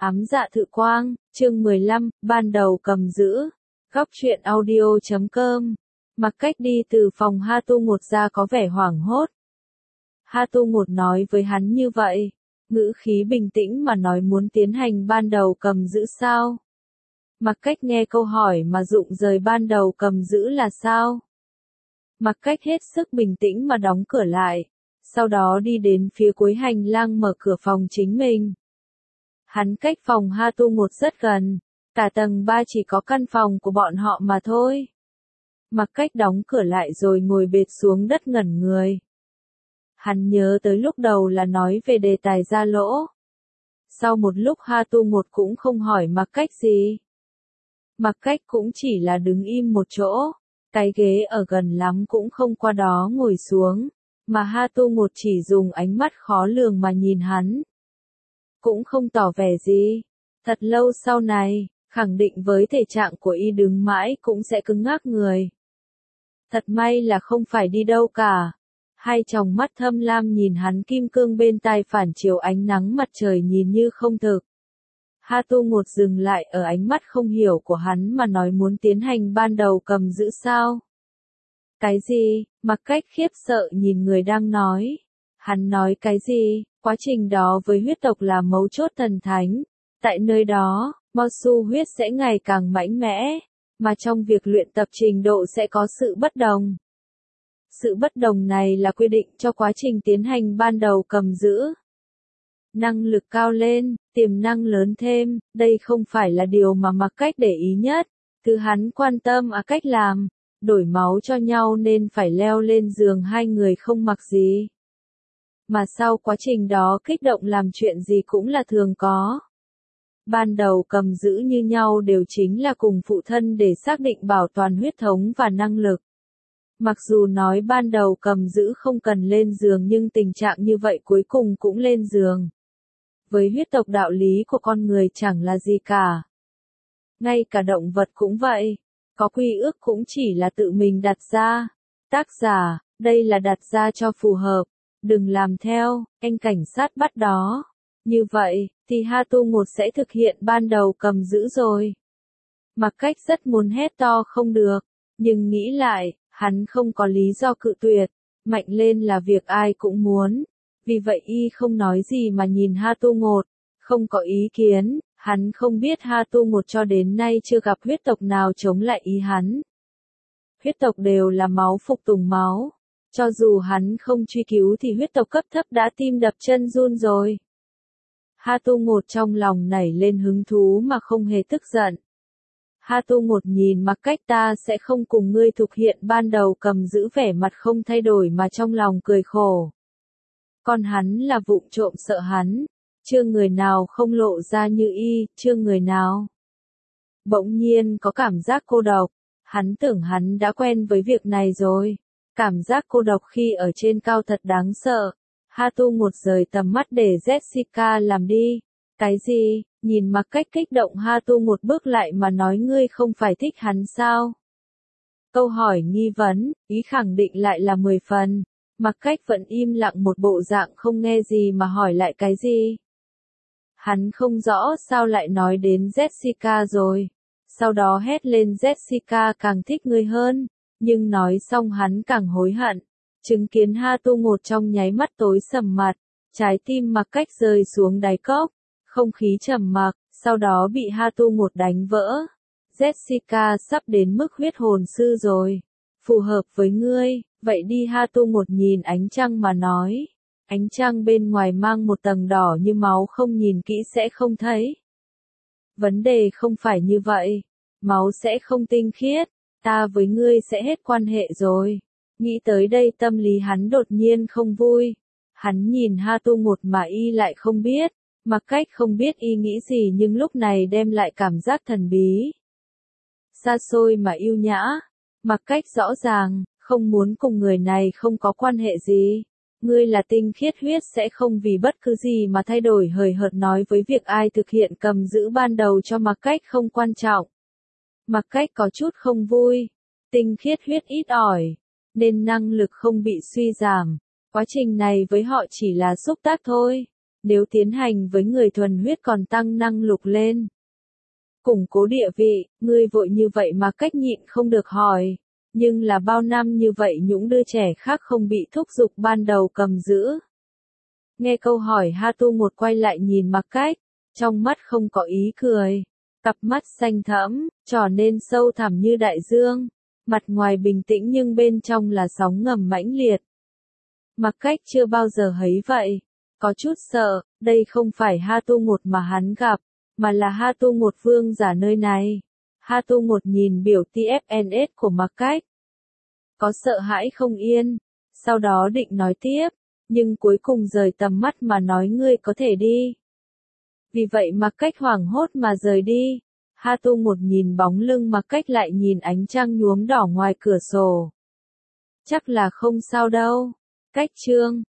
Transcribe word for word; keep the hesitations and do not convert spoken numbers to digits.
Ám dạ thự quang, chương mười lăm, ban đầu cầm giữ. Góc truyện audio chấm com. Mặc Cách đi từ phòng Ha Tu Ngột ra có vẻ hoảng hốt. Ha Tu Ngột nói với hắn như vậy, ngữ khí bình tĩnh mà nói muốn tiến hành ban đầu cầm giữ sao? Mặc Cách nghe câu hỏi mà dụng rời ban đầu cầm giữ là sao? Mặc Cách hết sức bình tĩnh mà đóng cửa lại, sau đó đi đến phía cuối hành lang mở cửa phòng chính mình. Hắn cách phòng Ha Tu Ngột rất gần, cả tầng ba chỉ có căn phòng của bọn họ mà thôi. Mặc Cách đóng cửa lại rồi ngồi bệt xuống đất ngẩn người. Hắn nhớ tới lúc đầu là nói về đề tài ra lỗ. Sau một lúc Ha Tu Ngột cũng không hỏi Mặc Cách gì. Mặc Cách cũng chỉ là đứng im một chỗ, cái ghế ở gần lắm cũng không qua đó ngồi xuống, mà Ha Tu Ngột chỉ dùng ánh mắt khó lường mà nhìn hắn. Cũng không tỏ vẻ gì. Thật lâu sau này, khẳng định với thể trạng của y đứng mãi cũng sẽ cứng ngắc người. Thật may là không phải đi đâu cả. Hai tròng mắt thâm lam nhìn hắn kim cương bên tai phản chiếu ánh nắng mặt trời nhìn như không thực. Ha Tu Ngột dừng lại ở ánh mắt không hiểu của hắn mà nói muốn tiến hành ban đầu cầm giữ sao? Cái gì? Mặc Cách khiếp sợ nhìn người đang nói. Hắn nói cái gì? Quá trình đó với huyết tộc là mấu chốt thần thánh. Tại nơi đó, Mosu huyết sẽ ngày càng mạnh mẽ, mà trong việc luyện tập trình độ sẽ có sự bất đồng. Sự bất đồng này là quy định cho quá trình tiến hành ban đầu cầm giữ. Năng lực cao lên, tiềm năng lớn thêm, đây không phải là điều mà Mặc Cách để ý nhất. Thứ hắn quan tâm là cách làm, đổi máu cho nhau nên phải leo lên giường hai người không mặc gì. Mà sau quá trình đó kích động làm chuyện gì cũng là thường có. Ban đầu cầm giữ như nhau đều chính là cùng phụ thân để xác định bảo toàn huyết thống và năng lực. Mặc dù nói ban đầu cầm giữ không cần lên giường nhưng tình trạng như vậy cuối cùng cũng lên giường. Với huyết tộc đạo lý của con người chẳng là gì cả. Ngay cả động vật cũng vậy, có quy ước cũng chỉ là tự mình đặt ra. Tác giả, đây là đặt ra cho phù hợp. Đừng làm theo, anh cảnh sát bắt đó. Như vậy, thì Ha Tu Ngột sẽ thực hiện ban đầu cầm giữ rồi. Mặc Cách rất muốn hét to không được, nhưng nghĩ lại, hắn không có lý do cự tuyệt. Mạnh lên là việc ai cũng muốn. Vì vậy y không nói gì mà nhìn Ha Tu Ngột, không có ý kiến. Hắn không biết Ha Tu Ngột cho đến nay chưa gặp huyết tộc nào chống lại ý hắn. Huyết tộc đều là máu phục tùng máu. Cho dù hắn không truy cứu thì huyết tộc cấp thấp đã tim đập chân run rồi. Ha Tu Ngột trong lòng nảy lên hứng thú mà không hề tức giận. Ha Tu Ngột nhìn Mặc Cách ta sẽ không cùng ngươi thực hiện ban đầu cầm giữ vẻ mặt không thay đổi mà trong lòng cười khổ. Còn hắn là vụng trộm sợ hắn. Chưa người nào không lộ ra như y, chưa người nào. Bỗng nhiên có cảm giác cô độc. Hắn tưởng hắn đã quen với việc này rồi. Cảm giác cô độc khi ở trên cao thật đáng sợ. Ha Tu Ngột rời tầm mắt để Jessica làm đi. Cái gì? Nhìn Mặc Cách kích động Ha Tu Ngột bước lại mà nói ngươi không phải thích hắn sao? Câu hỏi nghi vấn, ý khẳng định lại là mười phần. Mặc Cách vẫn im lặng một bộ dạng không nghe gì mà hỏi lại cái gì? Hắn không rõ sao lại nói đến Jessica rồi. Sau đó hét lên Jessica càng thích ngươi hơn. Nhưng nói xong hắn càng hối hận. Chứng kiến Ha Tu Ngột trong nháy mắt tối sầm mặt. Trái tim Mặc Cách rơi xuống đáy cốc. Không khí trầm mặc, sau đó bị Ha Tu Ngột đánh vỡ. Jessica sắp đến mức huyết hồn sư rồi. Phù hợp với ngươi, vậy đi Ha Tu Ngột nhìn ánh trăng mà nói. Ánh trăng bên ngoài mang một tầng đỏ như máu không nhìn kỹ sẽ không thấy. Vấn đề không phải như vậy. Máu sẽ không tinh khiết. Ta với ngươi sẽ hết quan hệ rồi. Nghĩ tới đây tâm lý hắn đột nhiên không vui. Hắn nhìn Ha Tu Ngột mà y lại không biết. Mặc Cách không biết y nghĩ gì nhưng lúc này đem lại cảm giác thần bí. Xa xôi mà yêu nhã. Mặc Cách rõ ràng, không muốn cùng người này không có quan hệ gì. Ngươi là tinh khiết huyết sẽ không vì bất cứ gì mà thay đổi hời hợt nói với việc ai thực hiện cầm giữ ban đầu cho Mặc Cách không quan trọng. Mặc Cách có chút không vui. Tinh khiết huyết ít ỏi, nên năng lực không bị suy giảm. Quá trình này với họ chỉ là xúc tác thôi. Nếu tiến hành với người thuần huyết còn tăng năng lục lên. Củng cố địa vị, ngươi vội như vậy mà cách nhịn không được hỏi. Nhưng là bao năm như vậy những đứa trẻ khác không bị thúc giục ban đầu cầm giữ. Nghe câu hỏi Ha Tu một quay lại nhìn Mặc Cách, trong mắt không có ý cười. Cặp mắt xanh thẫm, trở nên sâu thẳm như đại dương. Mặt ngoài bình tĩnh nhưng bên trong là sóng ngầm mãnh liệt. Mặc Cách chưa bao giờ thấy vậy. Có chút sợ, đây không phải Ha Tu một mà hắn gặp, mà là Ha Tu một vương giả nơi này. Ha Tu một nhìn biểu tê ép en ét của Mặc Cách. Có sợ hãi không yên, sau đó định nói tiếp, nhưng cuối cùng rời tầm mắt mà nói ngươi có thể đi. Vì vậy Mặc Cách hoảng hốt mà rời đi. Ha Tu một nhìn bóng lưng Mặc Cách lại nhìn ánh trăng nhuốm đỏ ngoài cửa sổ. Chắc là không sao đâu. Cách chương